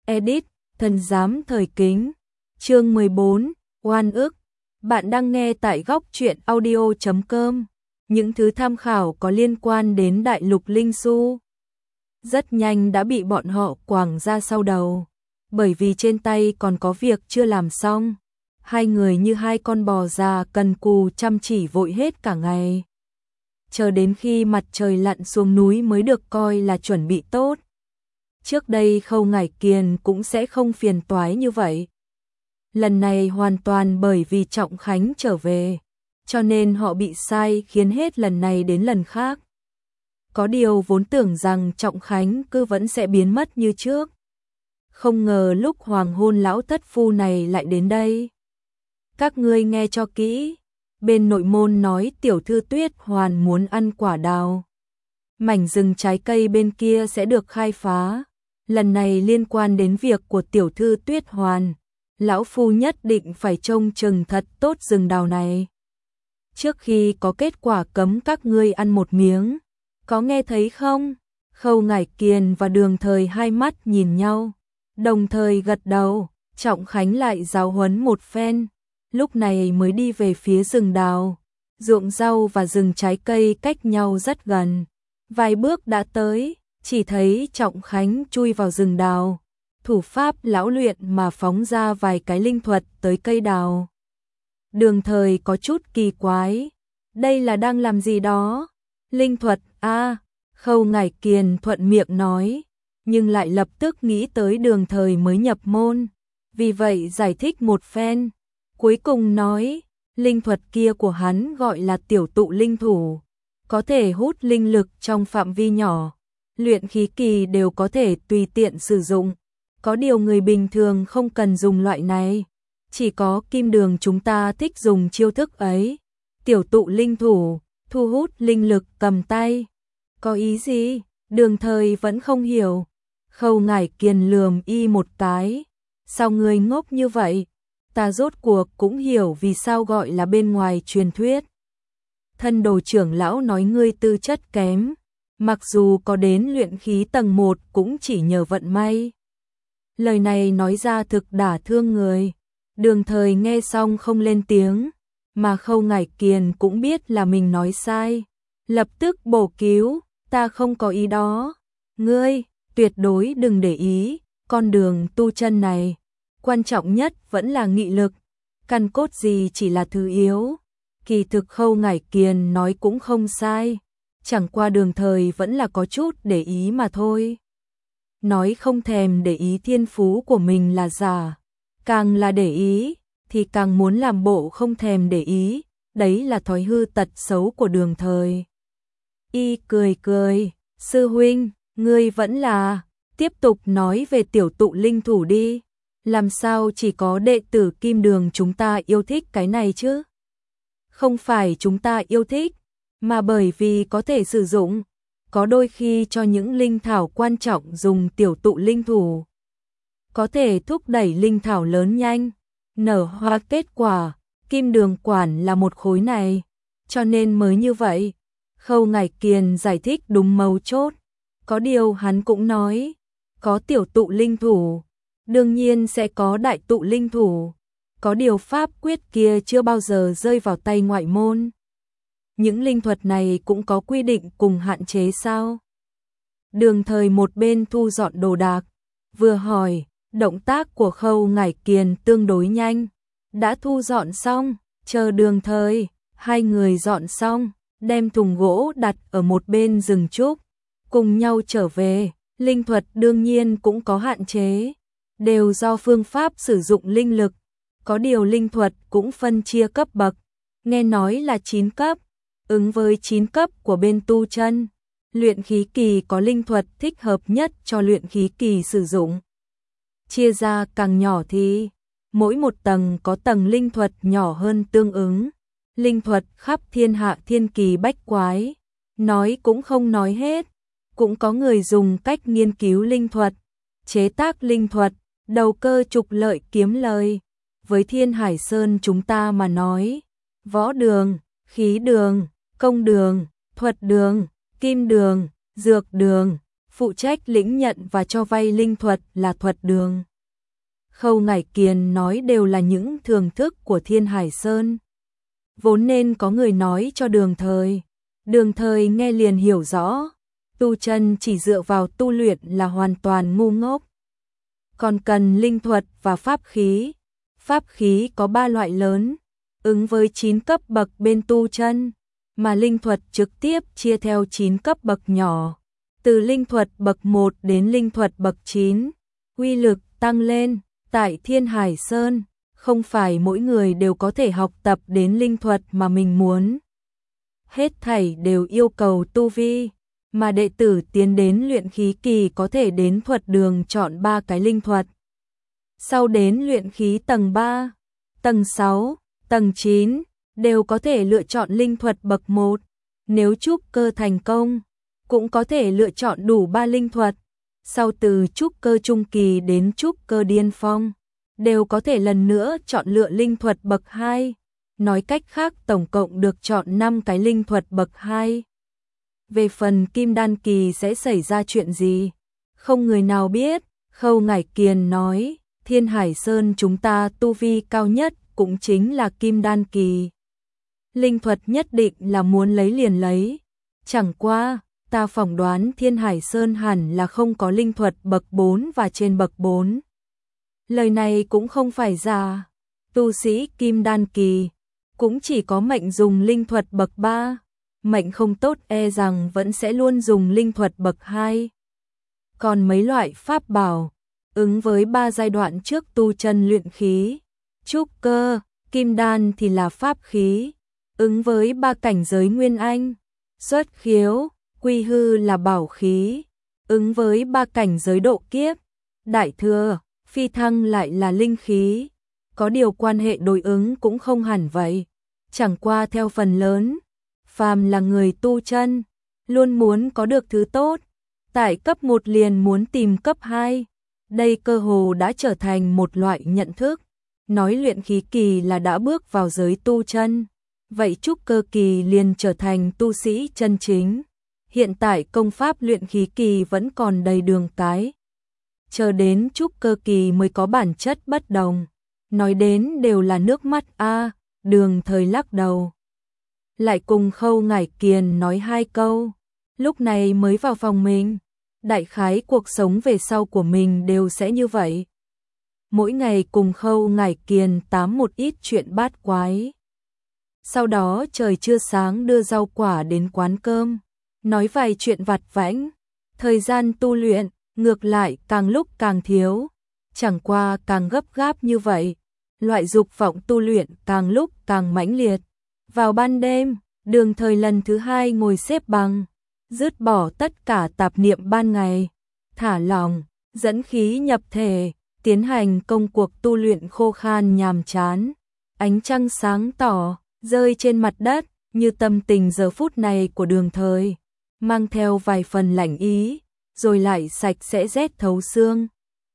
Edit, Thần giám thời kính. Chương 14, oan ức. Bạn đang nghe tại góc truyện audio.com. Những thứ tham khảo có liên quan đến đại lục Linh Su rất nhanh đã bị bọn họ quẳng ra sau đầu, bởi vì trên tay còn có việc chưa làm xong. Hai người như hai con bò già cần cù chăm chỉ vội hết cả ngày, chờ đến khi mặt trời lặn xuống núi mới được coi là chuẩn bị tốt. Trước đây Khâu Ngải Kiền cũng sẽ không phiền toái như vậy. Lần này hoàn toàn bởi vì Trọng Khánh trở về, cho nên họ bị sai khiến hết lần này đến lần khác. Có điều vốn tưởng rằng Trọng Khánh cứ vẫn sẽ biến mất như trước. Không ngờ lúc hoàng hôn lão thất phu này lại đến đây. Các ngươi nghe cho kỹ, bên nội môn nói tiểu thư Tuyết Hoàn muốn ăn quả đào. Mảnh rừng trái cây bên kia sẽ được khai phá. Lần này liên quan đến việc của tiểu thư Tuyết Hoàn, lão phu nhất định phải trông chừng thật tốt rừng đào này. Trước khi có kết quả cấm các ngươi ăn một miếng, có nghe thấy không? Khâu Ngải Kiền và Đường Thời hai mắt nhìn nhau, đồng thời gật đầu. Trọng Khánh lại giáo huấn một phen, lúc này mới đi về phía rừng đào. Ruộng rau và rừng trái cây cách nhau rất gần, vài bước đã tới. Chỉ thấy Trọng Khánh chui vào rừng đào, thủ pháp lão luyện mà phóng ra vài cái linh thuật tới cây đào. Đường Thời có chút kỳ quái, đây là đang làm gì đó? Linh thuật a? Khâu Ngải Kiền thuận miệng nói, nhưng lại lập tức nghĩ tới Đường Thời mới nhập môn, vì vậy giải thích một phen. Cuối cùng nói, linh thuật kia của hắn gọi là tiểu tụ linh thủ, có thể hút linh lực trong phạm vi nhỏ. Luyện khí kỳ đều có thể tùy tiện sử dụng, có điều người bình thường không cần dùng loại này, chỉ có Kim Đường chúng ta thích dùng chiêu thức ấy. Tiểu tụ linh thủ, thu hút linh lực cầm tay. Có ý gì? Đường Thời vẫn không hiểu. Khâu Ngải Kiền lườm y một cái. Sao ngươi ngốc như vậy? Ta rốt cuộc cũng hiểu vì sao gọi là bên ngoài truyền thuyết. Thân đồ trưởng lão nói ngươi tư chất kém. Mặc dù có đến luyện khí tầng 1 cũng chỉ nhờ vận may. Lời này nói ra thực đả thương người. Đường Thời nghe xong không lên tiếng, mà Khâu Ngải Kiền cũng biết là mình nói sai. Lập tức bổ cứu, ta không có ý đó. Ngươi, tuyệt đối đừng để ý, con đường tu chân này. Quan trọng nhất vẫn là nghị lực, căn cốt gì chỉ là thứ yếu. Kỳ thực Khâu Ngải Kiền nói cũng không sai. Chẳng qua Đường Thời vẫn là có chút để ý mà thôi. Nói không thèm để ý thiên phú của mình là giả, càng là để ý thì càng muốn làm bộ không thèm để ý, đấy là thói hư tật xấu của Đường Thời. Y cười cười, sư huynh, ngươi vẫn là, tiếp tục nói về tiểu tụ linh thủ đi, làm sao chỉ có đệ tử Kim Đường chúng ta yêu thích cái này chứ? Không phải chúng ta yêu thích, mà bởi vì có thể sử dụng, có đôi khi cho những linh thảo quan trọng dùng tiểu tụ linh thủ. Có thể thúc đẩy linh thảo lớn nhanh, nở hoa kết quả, Kim Đường quản là một khối này, cho nên mới như vậy. Khâu Ngải Kiền giải thích đúng mấu chốt, có điều hắn cũng nói, có tiểu tụ linh thủ, đương nhiên sẽ có đại tụ linh thủ, có điều pháp quyết kia chưa bao giờ rơi vào tay ngoại môn. Những linh thuật này cũng có quy định cùng hạn chế sao? Đường Thời một bên thu dọn đồ đạc, vừa hỏi. Động tác của Khâu Ngải Kiền tương đối nhanh. Đã thu dọn xong, chờ Đường Thời. Hai người dọn xong, đem thùng gỗ đặt ở một bên rừng trúc, cùng nhau trở về. Linh thuật đương nhiên cũng có hạn chế, đều do phương pháp sử dụng linh lực. Có điều linh thuật cũng phân chia cấp bậc, nghe nói là 9 cấp. Ứng với 9 cấp của bên tu chân, luyện khí kỳ có linh thuật thích hợp nhất cho luyện khí kỳ sử dụng. Chia ra càng nhỏ thì mỗi một tầng có tầng linh thuật nhỏ hơn tương ứng. Linh thuật khắp thiên hạ thiên kỳ bách quái, nói cũng không nói hết. Cũng có người dùng cách nghiên cứu linh thuật, chế tác linh thuật, đầu cơ trục lợi kiếm lời. Với Thiên Hải Sơn chúng ta mà nói, võ đường, khí đường, công đường, thuật đường, kim đường, dược đường, phụ trách lĩnh nhận và cho vay linh thuật là Thuật Đường. Khâu Ngải Kiền nói đều là những thưởng thức của Thiên Hải Sơn. Vốn nên có người nói cho Đường Thời. Đường Thời nghe liền hiểu rõ, tu chân chỉ dựa vào tu luyện là hoàn toàn ngu ngốc. Còn cần linh thuật và pháp khí. Pháp khí có 3 loại lớn, ứng với 9 cấp bậc bên tu chân, mà linh thuật trực tiếp chia theo 9 cấp bậc nhỏ, từ linh thuật bậc 1 đến linh thuật bậc 9, uy lực tăng lên. Tại Thiên Hải Sơn, không phải mỗi người đều có thể học tập đến linh thuật mà mình muốn. Hết thảy đều yêu cầu tu vi, mà đệ tử tiến đến luyện khí kỳ có thể đến Thuật Đường chọn 3 cái linh thuật. Sau đến luyện khí tầng 3, tầng 6, tầng 9, đều có thể lựa chọn linh thuật bậc 1. Nếu trúc cơ thành công, cũng có thể lựa chọn đủ 3 linh thuật. Sau từ trúc cơ trung kỳ đến trúc cơ điên phong, đều có thể lần nữa chọn lựa linh thuật bậc 2. Nói cách khác tổng cộng được chọn 5 cái linh thuật bậc 2. Về phần kim đan kỳ sẽ xảy ra chuyện gì, không người nào biết. Khâu Ngải Kiền nói, Thiên Hải Sơn chúng ta tu vi cao nhất cũng chính là kim đan kỳ. Linh thuật nhất định là muốn lấy liền lấy. Chẳng qua, ta phỏng đoán Thiên Hải Sơn hẳn là không có linh thuật bậc 4 và trên bậc 4. Lời này cũng không phải giả. Tu sĩ kim đan kỳ cũng chỉ có mệnh dùng linh thuật bậc 3. Mệnh không tốt e rằng vẫn sẽ luôn dùng linh thuật bậc 2. Còn mấy loại pháp bảo, ứng với 3 giai đoạn trước tu chân luyện khí, trúc cơ, kim đan thì là pháp khí, ứng với 3 cảnh giới nguyên anh, xuất khiếu, quy hư là bảo khí, ứng với 3 cảnh giới độ kiếp, đại thừa, phi thăng lại là linh khí. Có điều quan hệ đối ứng cũng không hẳn vậy. Chẳng qua theo phần lớn, phàm là người tu chân, luôn muốn có được thứ tốt. Tại cấp 1 liền muốn tìm cấp 2. Đây cơ hồ đã trở thành một loại nhận thức. Nói luyện khí kỳ là đã bước vào giới tu chân. Vậy trúc cơ kỳ liền trở thành tu sĩ chân chính. Hiện tại công pháp luyện khí kỳ vẫn còn đầy đường cái. Chờ đến trúc cơ kỳ mới có bản chất bất đồng. Nói đến đều là nước mắt a. Đường Thời lắc đầu. Lại cùng Khâu Ngải Kiền nói 2 câu. Lúc này mới vào phòng mình. Đại khái cuộc sống về sau của mình đều sẽ như vậy. Mỗi ngày cùng Khâu Ngải Kiền tám một ít chuyện bát quái. Sau đó trời chưa sáng đưa rau quả đến quán cơm. Nói vài chuyện vặt vãnh. Thời gian tu luyện, ngược lại càng lúc càng thiếu. Chẳng qua càng gấp gáp như vậy. Loại dục vọng tu luyện càng lúc càng mãnh liệt. Vào ban đêm, Đường Thời lần thứ 2 ngồi xếp bằng, dứt bỏ tất cả tạp niệm ban ngày, thả lỏng, dẫn khí nhập thể, tiến hành công cuộc tu luyện khô khan nhàm chán. Ánh trăng sáng tỏ, rơi trên mặt đất, như tâm tình giờ phút này của Đường Thời, mang theo vài phần lạnh ý, rồi lại sạch sẽ rét thấu xương.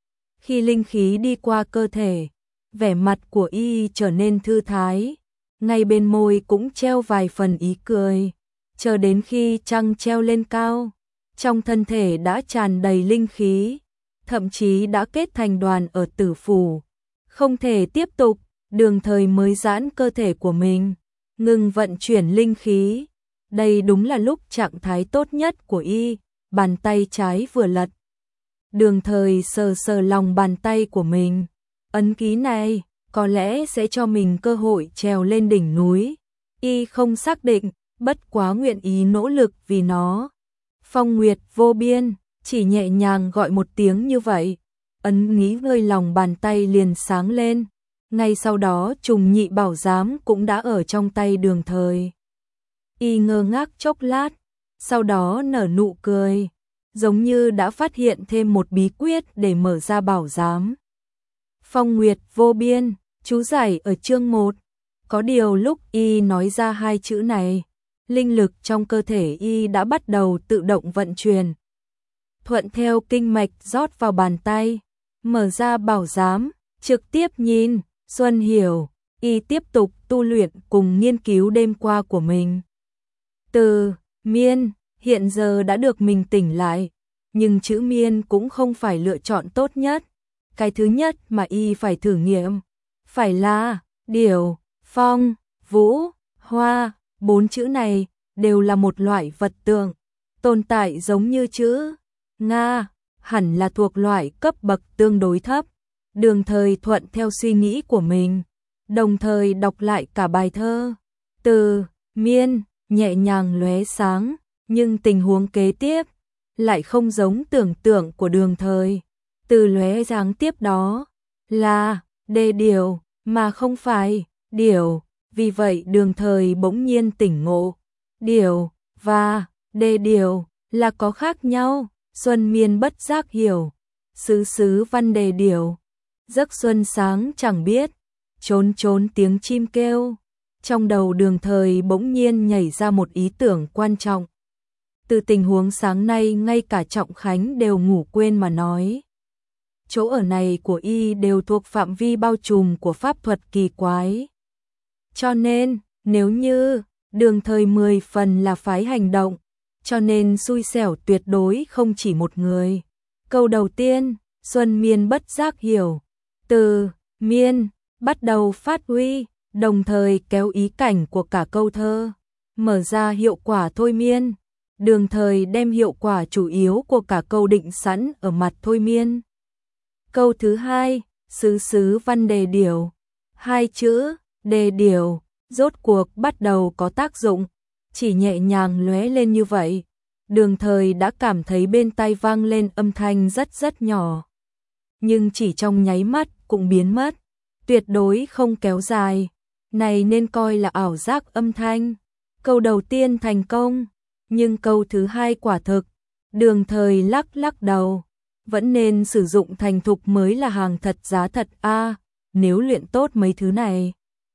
Khi linh khí đi qua cơ thể, vẻ mặt của y trở nên thư thái, ngay bên môi cũng treo vài phần ý cười. Chờ đến khi trăng treo lên cao, trong thân thể đã tràn đầy linh khí, thậm chí đã kết thành đoàn ở tử phủ. Không thể tiếp tục, Đường Thời mới giãn cơ thể của mình, ngừng vận chuyển linh khí. Đây đúng là lúc trạng thái tốt nhất của y, bàn tay trái vừa lật. Đường Thời sờ sờ lòng bàn tay của mình, ấn ký này có lẽ sẽ cho mình cơ hội trèo lên đỉnh núi. Y không xác định, bất quá nguyện ý nỗ lực vì nó. Phong nguyệt vô biên, chỉ nhẹ nhàng gọi một tiếng như vậy, ấn ký nơi lòng bàn tay liền sáng lên. Ngay sau đó trùng nhị bảo giám cũng đã ở trong tay Đường Thời. Y ngơ ngác chốc lát, sau đó nở nụ cười, giống như đã phát hiện thêm một bí quyết để mở ra bảo giám. Phong nguyệt vô biên, chú giải ở chương 1. Có điều lúc y nói ra 2 chữ này, linh lực trong cơ thể y đã bắt đầu tự động vận chuyển. Thuận theo kinh mạch rót vào bàn tay, mở ra bảo giám, trực tiếp nhìn, Xuân hiểu, y tiếp tục tu luyện cùng nghiên cứu đêm qua của mình. Từ miên, hiện giờ đã được mình tỉnh lại, nhưng chữ miên cũng không phải lựa chọn tốt nhất. Cái thứ nhất mà y phải thử nghiệm, phải là điểu, phong, vũ, hoa. 4 chữ này đều là một loại vật tượng, tồn tại giống như chữ Nga, hẳn là thuộc loại cấp bậc tương đối thấp. Đường Thời thuận theo suy nghĩ của mình, đồng thời đọc lại cả bài thơ. Từ miên nhẹ nhàng lóe sáng, nhưng tình huống kế tiếp lại không giống tưởng tượng của Đường Thời. Từ lóe sáng tiếp đó là đê điều mà không phải điểu, vì vậy Đường Thời bỗng nhiên tỉnh ngộ. Điểu và đê điều là có khác nhau. Xuân miên bất giác hiểu, xứ văn đề điểu, giấc xuân sáng chẳng biết, trốn tiếng chim kêu. Trong đầu Đường Thời bỗng nhiên nhảy ra một ý tưởng quan trọng. Từ tình huống sáng nay ngay cả Trọng Khánh đều ngủ quên mà nói. Chỗ ở này của y đều thuộc phạm vi bao trùm của pháp thuật kỳ quái. Cho nên, nếu như Đường Thời 10 phần là phái hành động, cho nên xui xẻo tuyệt đối không chỉ một người. Câu đầu tiên, Xuân miên bất giác hiểu, từ miên bắt đầu phát huy, đồng thời kéo ý cảnh của cả câu thơ, mở ra hiệu quả thôi miên. Đường Thời đem hiệu quả chủ yếu của cả câu định sẵn ở mặt thôi miên. Câu thứ hai, xứ văn đề điểu, 2 chữ đề điểu rốt cuộc bắt đầu có tác dụng, chỉ nhẹ nhàng lóe lên như vậy, Đường Thời đã cảm thấy bên tai vang lên âm thanh rất nhỏ. Nhưng chỉ trong nháy mắt cũng biến mất, tuyệt đối không kéo dài, này nên coi là ảo giác âm thanh. Câu đầu tiên thành công, nhưng câu thứ hai quả thực, Đường Thời lắc đầu, vẫn nên sử dụng thành thục mới là hàng thật giá thật a. Nếu luyện tốt mấy thứ này,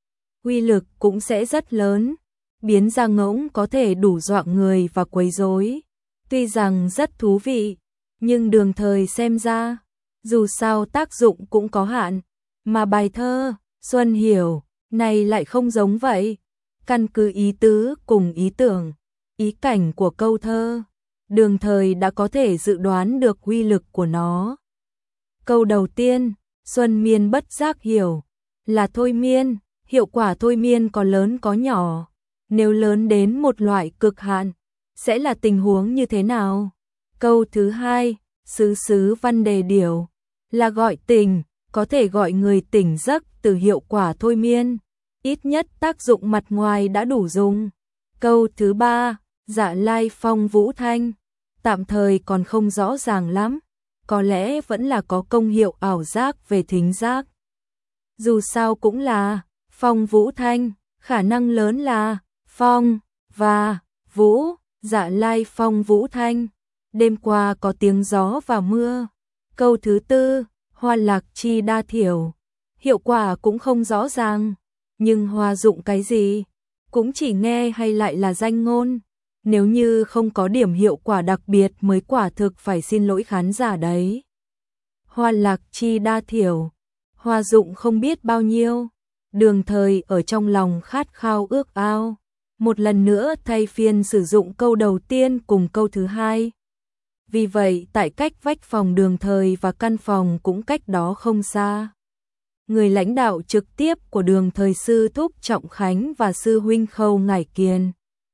uy lực cũng sẽ rất lớn. Biến ra ngỗng có thể đủ dọa người và quấy rối. Tuy rằng rất thú vị, nhưng Đường Thời xem ra, dù sao tác dụng cũng có hạn, mà bài thơ Xuân hiểu này lại không giống vậy. Căn cứ ý tứ cùng ý tưởng, ý cảnh của câu thơ, Đường Thời đã có thể dự đoán được uy lực của nó. Câu đầu tiên, Xuân miên bất giác hiểu, là thôi miên, hiệu quả thôi miên có lớn có nhỏ. Nếu lớn đến một loại cực hạn, sẽ là tình huống như thế nào? Câu thứ hai, xứ văn đề điểu, là gọi tỉnh, có thể gọi người tỉnh giấc từ hiệu quả thôi miên. Ít nhất tác dụng mặt ngoài đã đủ dùng. Câu thứ ba, dạ lai phong vũ thanh, tạm thời còn không rõ ràng lắm, có lẽ vẫn là có công hiệu ảo giác về thính giác. Dù sao cũng là phong vũ thanh, khả năng lớn là phong và vũ, dạ lai phong vũ thanh. Đêm qua có tiếng gió và mưa. Câu thứ tư, hoa lạc chi đa thiểu, hiệu quả cũng không rõ ràng, nhưng hoa dụng cái gì, cũng chỉ nghe hay lại là danh ngôn. Nếu như không có điểm hiệu quả đặc biệt mới quả thực phải xin lỗi khán giả đấy. Hoa lạc chi đa thiểu, hoa dụng không biết bao nhiêu. Đường Thời ở trong lòng khát khao ước ao, một lần nữa thay phiên sử dụng câu đầu tiên cùng câu thứ hai. Vì vậy tại cách vách phòng Đường Thời và căn phòng cũng cách đó không xa. Người lãnh đạo trực tiếp của Đường Thời sư thúc Trọng Khánh và sư huynh Khâu Ngải Kiền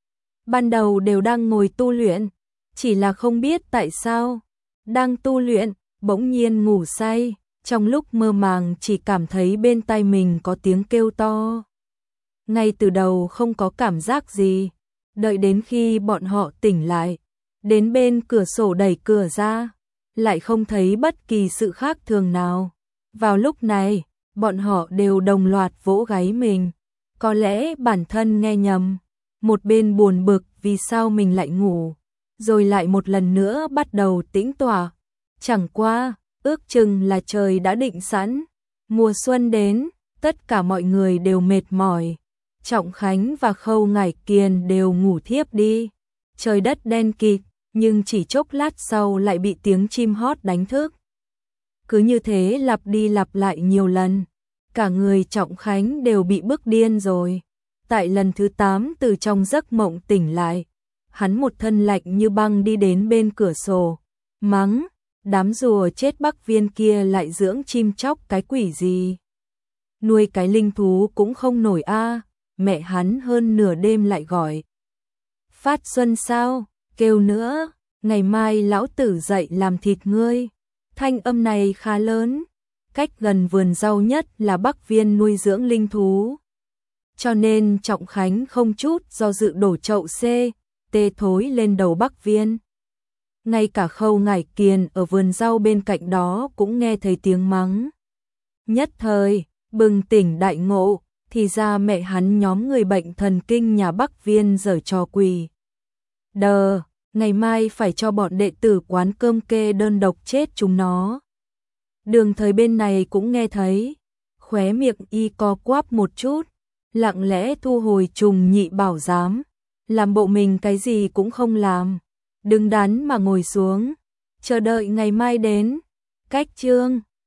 ban đầu đều đang ngồi tu luyện, chỉ là không biết tại sao đang tu luyện bỗng nhiên ngủ say, trong lúc mơ màng chỉ cảm thấy bên tai mình có tiếng kêu to. Ngay từ đầu không có cảm giác gì, đợi đến khi bọn họ tỉnh lại, đến bên cửa sổ đẩy cửa ra, lại không thấy bất kỳ sự khác thường nào. Vào lúc này, bọn họ đều đồng loạt vỗ gáy mình, có lẽ bản thân nghe nhầm, một bên buồn bực vì sao mình lại ngủ, rồi lại một lần nữa bắt đầu tĩnh tọa. Chẳng qua, ước chừng là trời đã định sẵn, mùa xuân đến, tất cả mọi người đều mệt mỏi. Trọng Khánh và Khâu Ngải Kiền đều ngủ thiếp đi. Trời đất đen kịt, nhưng chỉ chốc lát sau lại bị tiếng chim hót đánh thức. Cứ như thế lặp đi lặp lại nhiều lần, cả người Trọng Khánh đều bị bức điên rồi. Tại lần thứ 8 từ trong giấc mộng tỉnh lại, hắn một thân lạnh như băng đi đến bên cửa sổ, mắng, đám rùa chết Bắc Viên kia lại dưỡng chim chóc cái quỷ gì. Nuôi cái linh thú cũng không nổi a. Mẹ hắn hơn nửa đêm lại gọi. Phát Xuân sao, kêu nữa, ngày mai lão tử dậy làm thịt ngươi. Thanh âm này khá lớn, cách gần vườn rau nhất là Bắc Viên nuôi dưỡng linh thú. Cho nên Trọng Khánh không chút do dự đổ chậu tê thối lên đầu Bắc Viên. Ngay cả Khâu Ngải Kiền ở vườn rau bên cạnh đó cũng nghe thấy tiếng mắng. Nhất thời, bừng tỉnh đại ngộ, thì ra mẹ hắn nhóm người bệnh thần kinh nhà Bắc Viên giở trò quỷ. Đờ, ngày mai phải cho bọn đệ tử quán cơm kê đơn độc chết chúng nó. Đường Thời bên này cũng nghe thấy, khóe miệng y co quắp một chút, lặng lẽ thu hồi trùng nhị bảo giám, làm bộ mình cái gì cũng không làm, đứng đắn mà ngồi xuống, chờ đợi ngày mai đến. Cách chương